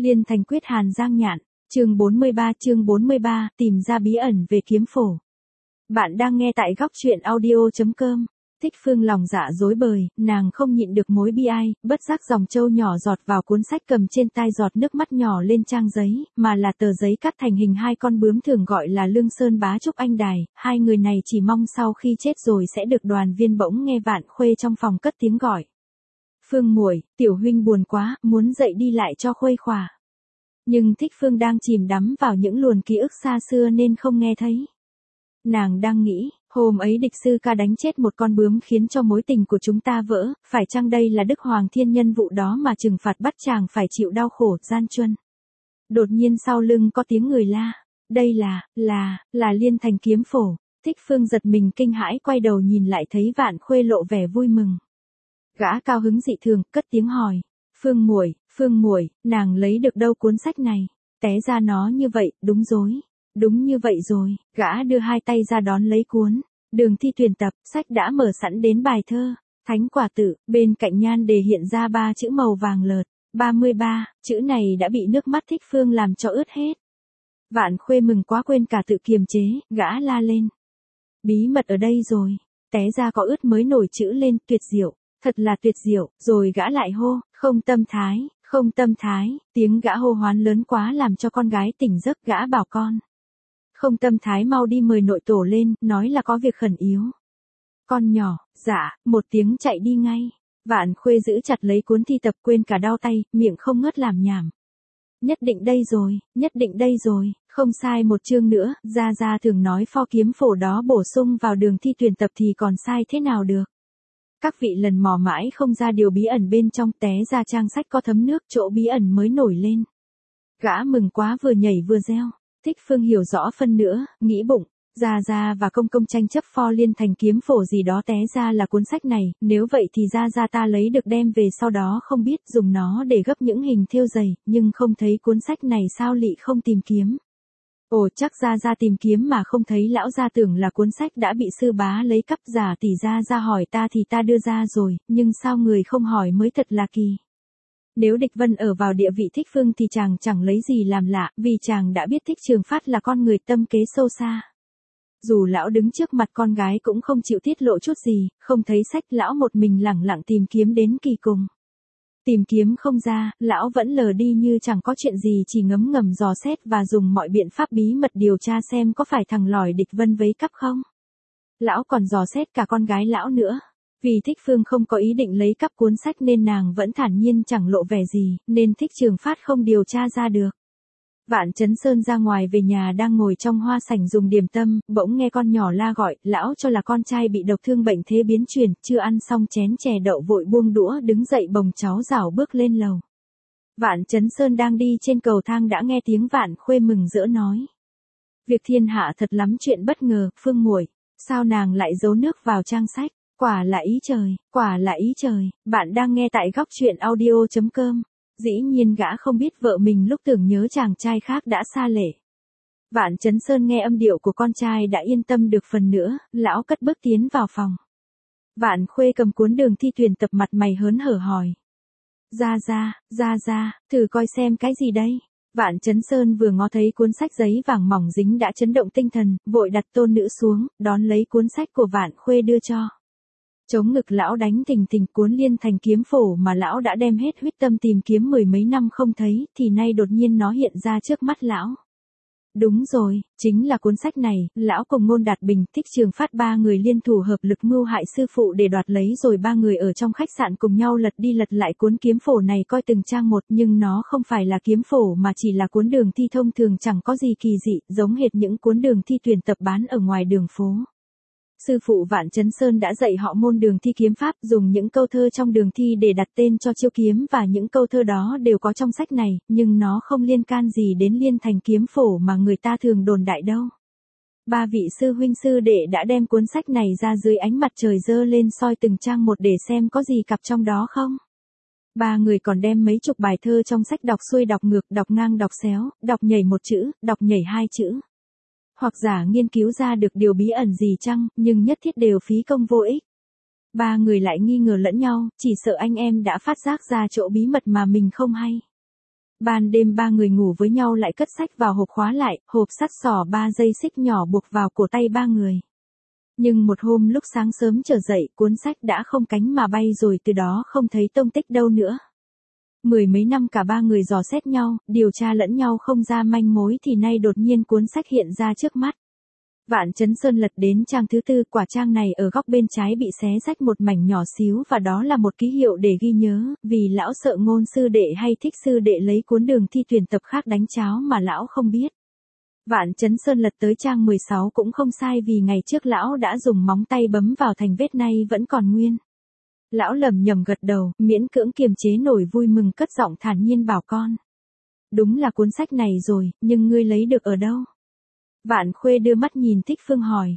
Liên thành quyết Hàn Giang Nhạn, chương 43, tìm ra bí ẩn về kiếm phổ. Bạn đang nghe tại góc truyện audio.com. Thích Phương lòng dạ rối bời, nàng không nhịn được mối bi ai, bất giác dòng trâu nhỏ giọt vào cuốn sách cầm trên tay giọt nước mắt nhỏ lên trang giấy, mà là tờ giấy cắt thành hình hai con bướm thường gọi là Lương Sơn Bá Trúc Anh Đài, hai người này chỉ mong sau khi chết rồi sẽ được đoàn viên. Bỗng nghe Vạn Khuê trong phòng cất tiếng gọi. Phương muội, tiểu huynh buồn quá, muốn dậy đi lại cho khuây khỏa. Nhưng Thích Phương đang chìm đắm vào những luồn ký ức xa xưa nên không nghe thấy. Nàng đang nghĩ, hôm ấy địch sư ca đánh chết một con bướm khiến cho mối tình của chúng ta vỡ, phải chăng đây là Đức Hoàng Thiên Nhân vụ đó mà trừng phạt bắt chàng phải chịu đau khổ, gian truân. Đột nhiên sau lưng có tiếng người la, đây là Liên thành kiếm phổ. Thích Phương giật mình kinh hãi quay đầu nhìn lại thấy Vạn Khuê lộ vẻ vui mừng. Gã cao hứng dị thường, cất tiếng hỏi, Phương muội, nàng lấy được đâu cuốn sách này? Té ra nó như vậy, đúng như vậy rồi. Gã đưa hai tay ra đón lấy cuốn Đường thi tuyển tập, sách đã mở sẵn đến bài thơ Thánh Quả Tự, bên cạnh nhan đề hiện ra 3 chữ màu vàng lợt, 33, chữ này đã bị nước mắt Thích Phương làm cho ướt hết. Vạn Khuê mừng quá quên cả tự kiềm chế, gã la lên. Bí mật ở đây rồi. Té ra có ướt mới nổi chữ lên, tuyệt diệu. Thật là tuyệt diệu, rồi gã lại hô, không tâm thái, tiếng gã hô hoán lớn quá làm cho con gái tỉnh giấc. Gã bảo con không tâm thái mau đi mời nội tổ lên, nói là có việc khẩn yếu. Con nhỏ, dạ, một tiếng chạy đi ngay. Vạn Khuê giữ chặt lấy cuốn thi tập quên cả đau tay, miệng không ngớt làm nhảm. Nhất định đây rồi, không sai một chương nữa, Gia thường nói pho kiếm phổ đó bổ sung vào đường thi tuyển tập thì còn sai thế nào được. Các vị lần mò mãi không ra điều bí ẩn bên trong, té ra trang sách có thấm nước, chỗ bí ẩn mới nổi lên. Gã mừng quá vừa nhảy vừa reo. Thích Phương hiểu rõ phân nữa, nghĩ bụng, Gia và công tranh chấp pho Liên thành kiếm phổ gì đó, té ra là cuốn sách này, nếu vậy thì Gia ta lấy được đem về, sau đó không biết dùng nó để gấp những hình thêu giày, nhưng không thấy cuốn sách này sao lị không tìm kiếm. Ồ, chắc Gia tìm kiếm mà không thấy, lão gia tưởng là cuốn sách đã bị sư bá lấy cắp. Giả tỷ Gia hỏi ta thì ta đưa ra rồi, nhưng sao người không hỏi mới thật là kỳ. Nếu Địch Vân ở vào địa vị Thích Phương thì chàng chẳng lấy gì làm lạ, vì chàng đã biết Thích Trường Phát là con người tâm kế sâu xa. Dù lão đứng trước mặt con gái cũng không chịu tiết lộ chút gì, không thấy sách, lão một mình lẳng lặng tìm kiếm đến kỳ cùng. Tìm kiếm không ra, lão vẫn lờ đi như chẳng có chuyện gì, chỉ ngấm ngầm dò xét và dùng mọi biện pháp bí mật điều tra xem có phải thằng lỏi Địch Vân vấy cắp không. Lão còn dò xét cả con gái lão nữa. Vì Thích Phương không có ý định lấy cắp cuốn sách nên nàng vẫn thản nhiên chẳng lộ vẻ gì, nên Thích Trường Phát không điều tra ra được. Vạn Chấn Sơn ra ngoài về nhà đang ngồi trong hoa sảnh dùng điểm tâm, bỗng nghe con nhỏ la gọi, lão cho là con trai bị độc thương bệnh thế biến chuyển, chưa ăn xong chén chè đậu vội buông đũa đứng dậy bồng cháu rảo bước lên lầu. Vạn Chấn Sơn đang đi trên cầu thang đã nghe tiếng Vạn Khuê mừng rỡ nói. Việc thiên hạ thật lắm chuyện bất ngờ, Phương muội, sao nàng lại giấu nước vào trang sách, quả là ý trời, bạn đang nghe tại góc truyện audio.com. Dĩ nhiên gã không biết vợ mình lúc tưởng nhớ chàng trai khác đã xa lệ. Vạn Chấn Sơn nghe âm điệu của con trai đã yên tâm được phần nữa, lão cất bước tiến vào phòng. Vạn Khuê cầm cuốn đường thi tuyển tập, mặt mày hớn hở hỏi. Gia, thử coi xem cái gì đây. Vạn Chấn Sơn vừa ngó thấy cuốn sách giấy vàng mỏng dính đã chấn động tinh thần, vội đặt tôn nữ xuống, đón lấy cuốn sách của Vạn Khuê đưa cho. Chống ngực lão đánh thình thình, cuốn Liên thành kiếm phổ mà lão đã đem hết huyết tâm tìm kiếm 10 mấy năm không thấy, thì nay đột nhiên nó hiện ra trước mắt lão. Đúng rồi, chính là cuốn sách này. Lão cùng Ngôn Đạt Bình, Thích Trường Phát, ba người liên thủ hợp lực mưu hại sư phụ để đoạt lấy, rồi ba người ở trong khách sạn cùng nhau lật đi lật lại cuốn kiếm phổ này coi từng trang một, nhưng nó không phải là kiếm phổ mà chỉ là cuốn đường thi thông thường, chẳng có gì kỳ dị, giống hệt những cuốn đường thi tuyển tập bán ở ngoài đường phố. Sư phụ Vạn Chấn Sơn đã dạy họ môn đường thi kiếm pháp, dùng những câu thơ trong đường thi để đặt tên cho chiêu kiếm, và những câu thơ đó đều có trong sách này, nhưng nó không liên can gì đến Liên thành kiếm phổ mà người ta thường đồn đại đâu. Ba vị sư huynh sư đệ đã đem cuốn sách này ra dưới ánh mặt trời dơ lên soi từng trang một để xem có gì cặp trong đó không. Ba người còn đem mấy chục bài thơ trong sách đọc xuôi đọc ngược, đọc ngang đọc xéo, đọc nhảy một chữ, đọc nhảy hai chữ. Hoặc giả nghiên cứu ra được điều bí ẩn gì chăng, nhưng nhất thiết đều phí công vô ích. Ba người lại nghi ngờ lẫn nhau, chỉ sợ anh em đã phát giác ra chỗ bí mật mà mình không hay. Ban đêm ba người ngủ với nhau lại cất sách vào hộp khóa lại, hộp sắt xỏ 3 dây xích nhỏ buộc vào cổ tay ba người. Nhưng một hôm lúc sáng sớm trở dậy, cuốn sách đã không cánh mà bay rồi, từ đó không thấy tông tích đâu nữa. Mười mấy năm cả ba người dò xét nhau, điều tra lẫn nhau không ra manh mối thì nay đột nhiên cuốn sách hiện ra trước mắt. Vạn Chấn Sơn lật đến trang thứ 4, quả trang này ở góc bên trái bị xé rách một mảnh nhỏ xíu và đó là một ký hiệu để ghi nhớ, vì lão sợ Ngôn sư đệ hay Thích sư đệ lấy cuốn Đường thi tuyển tập khác đánh cháo mà lão không biết. Vạn Chấn Sơn lật tới trang 16 cũng không sai, vì ngày trước lão đã dùng móng tay bấm vào thành vết nay vẫn còn nguyên. Lão lẩm nhẩm gật đầu, miễn cưỡng kiềm chế nổi vui mừng, cất giọng thản nhiên bảo con. Đúng là cuốn sách này rồi, nhưng ngươi lấy được ở đâu? Vạn Khuê đưa mắt nhìn Thích Phương hỏi.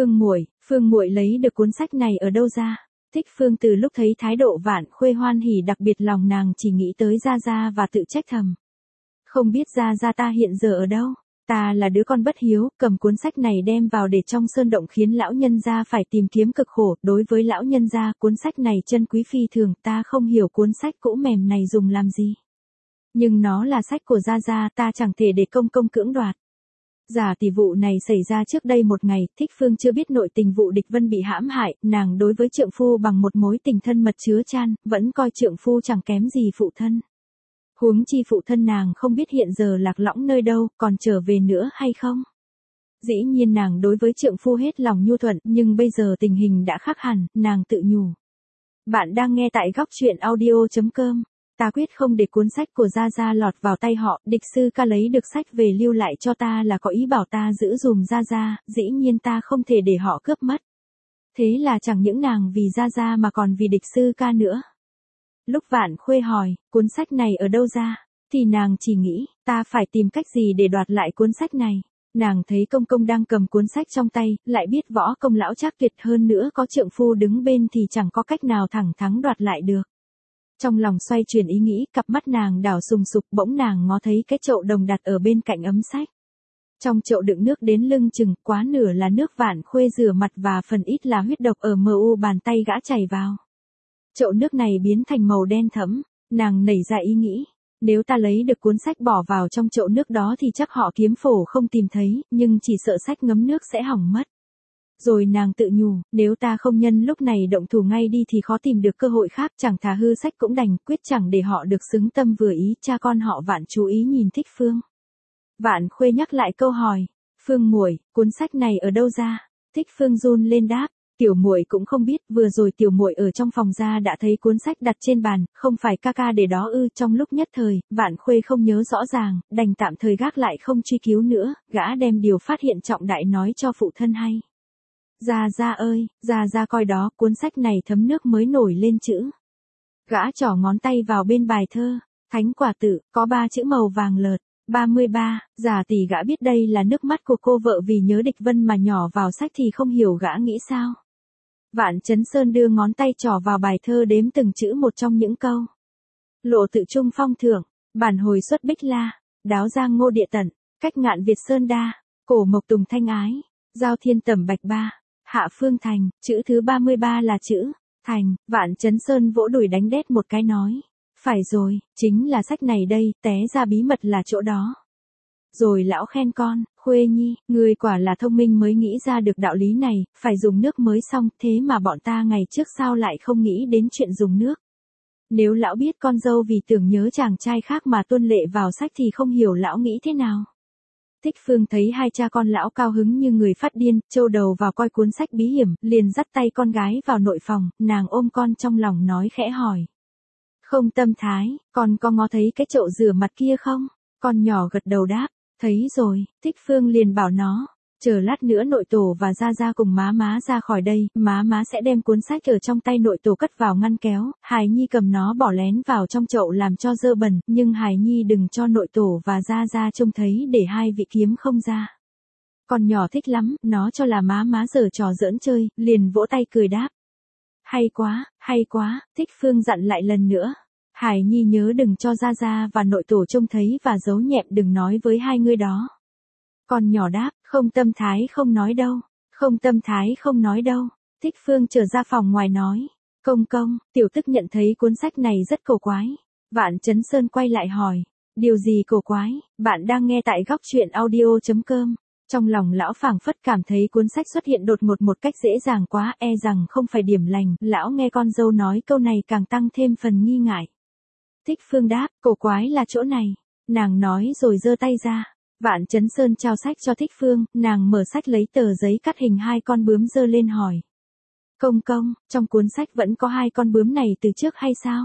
Phương muội lấy được cuốn sách này ở đâu ra? Thích Phương từ lúc thấy thái độ Vạn Khuê hoan hỉ, đặc biệt lòng nàng chỉ nghĩ tới Gia Gia và tự trách thầm. Không biết Gia Gia ta hiện giờ ở đâu? Ta là đứa con bất hiếu, cầm cuốn sách này đem vào để trong sơn động khiến lão nhân gia phải tìm kiếm cực khổ. Đối với lão nhân gia, cuốn sách này chân quý phi thường, ta không hiểu cuốn sách cũ mềm này dùng làm gì. Nhưng nó là sách của Gia Gia, ta chẳng thể để công công cưỡng đoạt. Giả tỷ vụ này xảy ra trước đây một ngày, Thích Phương chưa biết nội tình vụ Địch Vân bị hãm hại, nàng đối với trượng phu bằng một mối tình thân mật chứa chan, vẫn coi trượng phu chẳng kém gì phụ thân. Huống chi phụ thân nàng không biết hiện giờ lạc lõng nơi đâu, còn trở về nữa hay không. Dĩ nhiên nàng đối với trượng phu hết lòng nhu thuận, nhưng bây giờ tình hình đã khác hẳn, nàng tự nhủ. Bạn đang nghe tại góc truyện audio.com. Ta quyết không để cuốn sách của Gia Gia lọt vào tay họ, Địch sư ca lấy được sách về lưu lại cho ta là có ý bảo ta giữ dùm Gia Gia, dĩ nhiên ta không thể để họ cướp mất. Thế là chẳng những nàng vì Gia Gia mà còn vì Địch sư ca nữa. Lúc Vạn Khuê hỏi, cuốn sách này ở đâu ra, thì nàng chỉ nghĩ, ta phải tìm cách gì để đoạt lại cuốn sách này. Nàng thấy công công đang cầm cuốn sách trong tay, lại biết võ công lão trác tuyệt, hơn nữa có trượng phu đứng bên thì chẳng có cách nào thẳng thắn đoạt lại được. Trong lòng xoay chuyển ý nghĩ, cặp mắt nàng đảo sùng sục, bỗng nàng ngó thấy cái chậu đồng đặt ở bên cạnh ấm sách. Trong chậu đựng nước đến lưng chừng, quá nửa là nước Vạn Khuê rửa mặt và phần ít là huyết độc ở mu bàn tay gã chảy vào. Chậu nước này biến thành màu đen thẫm, nàng nảy ra ý nghĩ, nếu ta lấy được cuốn sách bỏ vào trong chậu nước đó thì chắc họ kiếm phổ không tìm thấy, nhưng chỉ sợ sách ngấm nước sẽ hỏng mất. Rồi nàng tự nhủ, nếu ta không nhân lúc này động thủ ngay đi thì khó tìm được cơ hội khác, chẳng thà hư sách cũng đành, quyết chẳng để họ được xứng tâm vừa ý. Cha con họ Vạn chú ý nhìn Thích Phương. Vạn Khuê nhắc lại câu hỏi, Phương muội, cuốn sách này ở đâu ra? Thích Phương run lên đáp, tiểu muội cũng không biết, vừa rồi tiểu muội ở trong phòng ra đã thấy cuốn sách đặt trên bàn, không phải ca ca để đó ư? Trong lúc nhất thời, Vạn Khuê không nhớ rõ ràng, đành tạm thời gác lại không truy cứu nữa, gã đem điều phát hiện trọng đại nói cho phụ thân hay. Gia Gia ơi, Gia Gia coi đó, cuốn sách này thấm nước mới nổi lên chữ. Gã trỏ ngón tay vào bên bài thơ, Thánh Quả Tự, có 3 chữ màu vàng lợt. 33, giả tỷ gã biết đây là nước mắt của cô vợ vì nhớ Địch Vân mà nhỏ vào sách thì không hiểu gã nghĩ sao. Vạn Chấn Sơn đưa ngón tay trỏ vào bài thơ đếm từng chữ một trong những câu. Lộ tự trung phong thượng, bản hồi xuất bích la, đáo giang ngô địa tận, cách ngạn Việt sơn đa, cổ mộc tùng thanh ái, giao thiên tẩm bạch ba, hạ phương thành. Chữ thứ 33 là chữ thành. Vạn Chấn Sơn vỗ đùi đánh đét một cái nói. Phải rồi, chính là sách này đây, té ra bí mật là chỗ đó. Rồi lão khen con, Khuê nhi, ngươi quả là thông minh mới nghĩ ra được đạo lý này, phải dùng nước mới xong, thế mà bọn ta ngày trước sao lại không nghĩ đến chuyện dùng nước. Nếu lão biết con dâu vì tưởng nhớ chàng trai khác mà tuân lệ vào sách thì không hiểu lão nghĩ thế nào. Thích Phương thấy hai cha con lão cao hứng như người phát điên, trâu đầu vào coi cuốn sách bí hiểm, liền dắt tay con gái vào nội phòng, nàng ôm con trong lòng nói khẽ hỏi. Không Tâm Thái, con có ngó thấy cái chậu rửa mặt kia không? Con nhỏ gật đầu đáp, thấy rồi. Thích Phương liền bảo nó, chờ lát nữa nội tổ và Gia Gia cùng má ra khỏi đây, má sẽ đem cuốn sách ở trong tay nội tổ cất vào ngăn kéo, Hải Nhi cầm nó bỏ lén vào trong chậu làm cho dơ bẩn, nhưng Hải Nhi đừng cho nội tổ và Gia Gia trông thấy để hai vị kiếm không ra. Con nhỏ thích lắm, nó cho là má giở trò giỡn chơi, liền vỗ tay cười đáp. Hay quá, Thích Phương dặn lại lần nữa. Hải Nhi nhớ đừng cho Gia Gia và nội tổ trông thấy và giấu nhẹm, đừng nói với hai người đó. Con nhỏ đáp, không Tâm Thái không nói đâu. Không Tâm Thái không nói đâu. Thích Phương trở ra phòng ngoài nói. Công công, tiểu tức nhận thấy cuốn sách này rất cổ quái. Vạn Chấn Sơn quay lại hỏi. Điều gì cổ quái, bạn đang nghe tại góc chuyện audio.com. Trong lòng lão phảng phất cảm thấy cuốn sách xuất hiện đột ngột một cách dễ dàng quá, e rằng không phải điểm lành, lão nghe con dâu nói câu này càng tăng thêm phần nghi ngại. Thích Phương đáp, cổ quái là chỗ này. Nàng nói rồi giơ tay ra. Vạn Chấn Sơn trao sách cho Thích Phương, nàng mở sách lấy tờ giấy cắt hình hai con bướm giơ lên hỏi. Công công, trong cuốn sách vẫn có hai con bướm này từ trước hay sao?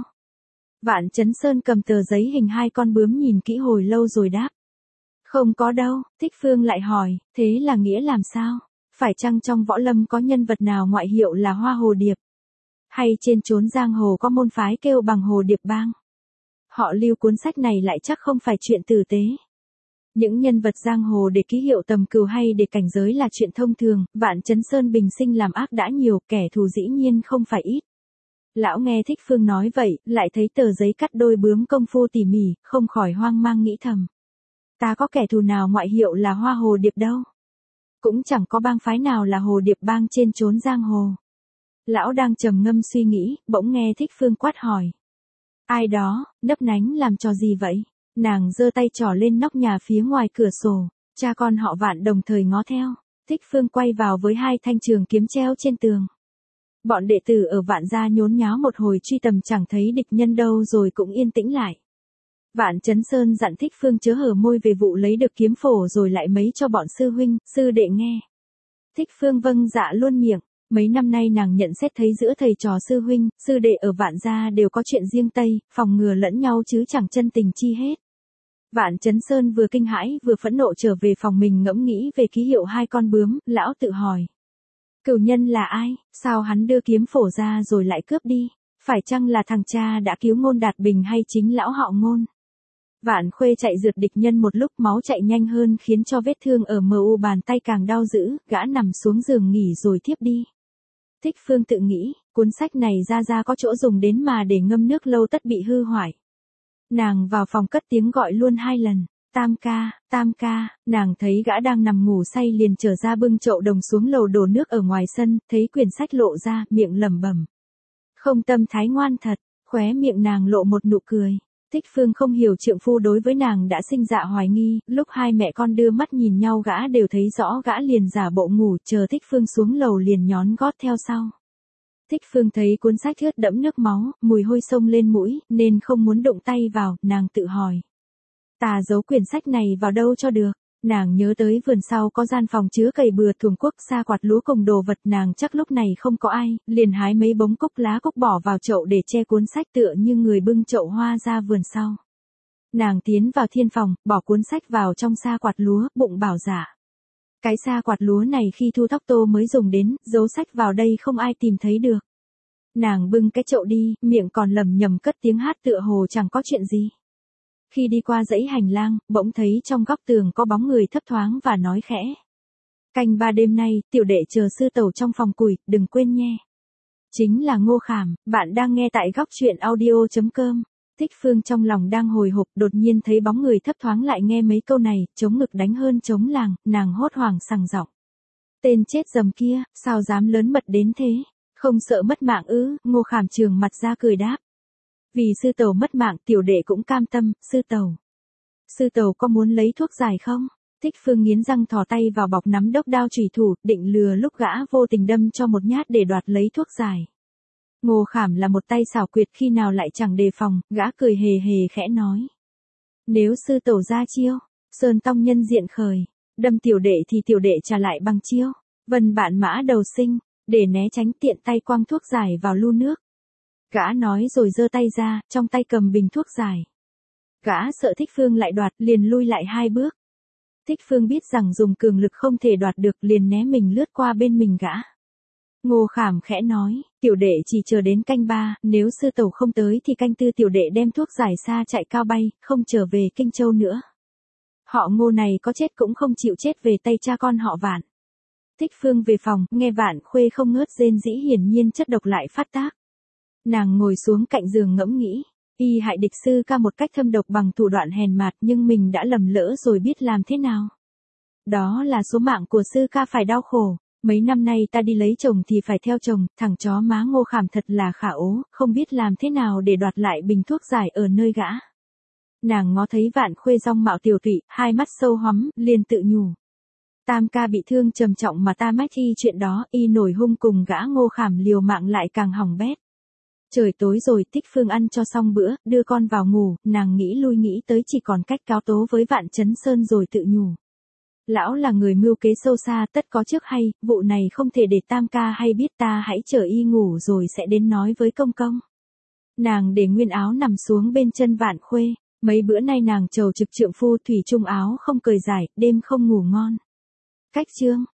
Vạn Chấn Sơn cầm tờ giấy hình hai con bướm nhìn kỹ hồi lâu rồi đáp. Không có đâu, Thích Phương lại hỏi, thế là nghĩa làm sao? Phải chăng trong võ lâm có nhân vật nào ngoại hiệu là Hoa Hồ Điệp? Hay trên chốn giang hồ có môn phái kêu bằng Hồ Điệp Bang? Họ lưu cuốn sách này lại chắc không phải chuyện tử tế. Những nhân vật giang hồ để ký hiệu tầm cừu hay để cảnh giới là chuyện thông thường, Vạn Chấn Sơn bình sinh làm ác đã nhiều, kẻ thù dĩ nhiên không phải ít. Lão nghe Thích Phương nói vậy, lại thấy tờ giấy cắt đôi bướm công phu tỉ mỉ, không khỏi hoang mang nghĩ thầm. Ta có kẻ thù nào ngoại hiệu là Hoa Hồ Điệp đâu. Cũng chẳng có bang phái nào là Hồ Điệp Bang trên chốn giang hồ. Lão đang trầm ngâm suy nghĩ, bỗng nghe Thích Phương quát hỏi. Ai đó, nấp nánh làm trò gì vậy? Nàng giơ tay trỏ lên nóc nhà phía ngoài cửa sổ, cha con họ Vạn đồng thời ngó theo. Thích Phương quay vào với hai thanh trường kiếm treo trên tường. Bọn đệ tử ở Vạn gia nhốn nháo một hồi truy tầm chẳng thấy địch nhân đâu rồi cũng yên tĩnh lại. Vạn Chấn Sơn dặn Thích Phương chớ hở môi về vụ lấy được kiếm phổ rồi lại mấy cho bọn sư huynh, sư đệ nghe. Thích Phương vâng dạ luôn miệng. Mấy năm nay nàng nhận xét thấy giữa thầy trò sư huynh, sư đệ ở Vạn gia đều có chuyện riêng tây, phòng ngừa lẫn nhau chứ chẳng chân tình chi hết. Vạn Chấn Sơn vừa kinh hãi vừa phẫn nộ trở về phòng mình ngẫm nghĩ về ký hiệu hai con bướm, lão tự hỏi. Cửu nhân là ai, sao hắn đưa kiếm phổ ra rồi lại cướp đi? Phải chăng là thằng cha đã cứu Ngôn Đạt Bình hay chính lão họ Ngôn? Vạn Khuê chạy rượt địch nhân một lúc máu chạy nhanh hơn khiến cho vết thương ở mu bàn tay càng đau dữ, gã nằm xuống giường nghỉ rồi thiếp đi. Thích Phương tự nghĩ, cuốn sách này ra có chỗ dùng đến mà để ngâm nước lâu tất bị hư hoại. Nàng vào phòng cất tiếng gọi luôn 2 lần, Tam ca, nàng thấy gã đang nằm ngủ say liền trở ra bưng chậu đồng xuống lầu đổ nước ở ngoài sân, thấy quyển sách lộ ra, miệng lẩm bẩm. Không tâm thái ngoan thật, khóe miệng nàng lộ một nụ cười. Thích Phương không hiểu trượng phu đối với nàng đã sinh dạ hoài nghi, lúc hai mẹ con đưa mắt nhìn nhau gã đều thấy rõ, gã liền giả bộ ngủ, chờ Thích Phương xuống lầu liền nhón gót theo sau. Thích Phương thấy cuốn sách ướt đẫm nước máu, mùi hôi xông lên mũi, nên không muốn động tay vào, nàng tự hỏi. Ta giấu quyển sách này vào đâu cho được? Nàng nhớ tới vườn sau có gian phòng chứa cày bừa thuồng quốc sa quạt lúa cùng đồ vật, nàng chắc lúc này không có ai, liền hái mấy bông cúc lá cúc bỏ vào chậu để che cuốn sách tựa như người bưng chậu hoa ra vườn sau. Nàng tiến vào thiên phòng, bỏ cuốn sách vào trong sa quạt lúa, bụng bảo dạ. Cái sa quạt lúa này khi thu thóc tô mới dùng đến, giấu sách vào đây không ai tìm thấy được. Nàng bưng cái chậu đi, miệng còn lẩm nhẩm cất tiếng hát tựa hồ chẳng có chuyện gì. Khi đi qua dãy hành lang, bỗng thấy trong góc tường có bóng người thấp thoáng và nói khẽ. Canh 3 đêm nay, tiểu đệ chờ sư tẩu trong phòng củi, đừng quên nghe. Chính là Ngô Khảm, bạn đang nghe tại góc chuyện audio.com. Thích Phương trong lòng đang hồi hộp, đột nhiên thấy bóng người thấp thoáng lại nghe mấy câu này, chống ngực đánh hơn chống làng, nàng hốt hoảng sằng giọng. Tên chết dầm kia, sao dám lớn mật đến thế? Không sợ mất mạng ư? Ngô Khảm trường mặt ra cười đáp. Vì sư tẩu mất mạng, tiểu đệ cũng cam tâm, sư tẩu. Sư tẩu có muốn lấy thuốc giải không? Thích Phương nghiến răng thò tay vào bọc nắm đốc đao chủy thủ, định lừa lúc gã vô tình đâm cho một nhát để đoạt lấy thuốc giải. Ngô Khảm là một tay xảo quyệt, khi nào lại chẳng đề phòng, gã cười hề hề khẽ nói. Nếu sư tẩu ra chiêu, Sơn Tông nhân diện khởi, đâm tiểu đệ thì tiểu đệ trả lại bằng chiêu. Vân bạn mã đầu sinh, để né tránh tiện tay quăng thuốc giải vào lu nước. Gã nói rồi giơ tay ra, trong tay cầm bình thuốc giải. Gã sợ Thích Phương lại đoạt, liền lui lại 2 bước. Thích Phương biết rằng dùng cường lực không thể đoạt được, liền né mình lướt qua bên mình gã. Ngô Khảm khẽ nói, tiểu đệ chỉ chờ đến canh 3, nếu sư tẩu không tới thì canh 4 tiểu đệ đem thuốc giải xa chạy cao bay, không trở về Kinh Châu nữa. Họ Ngô này có chết cũng không chịu chết về tay cha con họ Vạn. Thích Phương về phòng, nghe Vạn Khuê không ngớt rên rỉ, hiển nhiên chất độc lại phát tác. Nàng ngồi xuống cạnh giường ngẫm nghĩ, y hại địch sư ca một cách thâm độc bằng thủ đoạn hèn mạt, nhưng mình đã lầm lỡ rồi biết làm thế nào. Đó là số mạng của sư ca phải đau khổ. Mấy năm nay ta đi lấy chồng thì phải theo chồng, thằng chó má Ngô Khảm thật là khả ố, không biết làm thế nào để đoạt lại bình thuốc giải ở nơi gã. Nàng ngó thấy Vạn Khuê rong mạo tiểu tụy, hai mắt sâu hoắm, liền tự nhủ. Tam ca bị thương trầm trọng mà ta mách y chuyện đó, y nổi hung cùng gã Ngô Khảm liều mạng lại càng hỏng bét. Trời tối rồi, Tích Phương ăn cho xong bữa, đưa con vào ngủ, nàng nghĩ lui nghĩ tới chỉ còn cách cáo tố với Vạn Chấn Sơn rồi tự nhủ. Lão là người mưu kế sâu xa, tất có trước hay, vụ này không thể để Tam ca hay biết, ta hãy chờ y ngủ rồi sẽ đến nói với công công. Nàng để nguyên áo nằm xuống bên chân Vạn Khuê, mấy bữa nay nàng trầu trực trượng phu thủy chung áo không cởi giải, đêm không ngủ ngon. Cách chương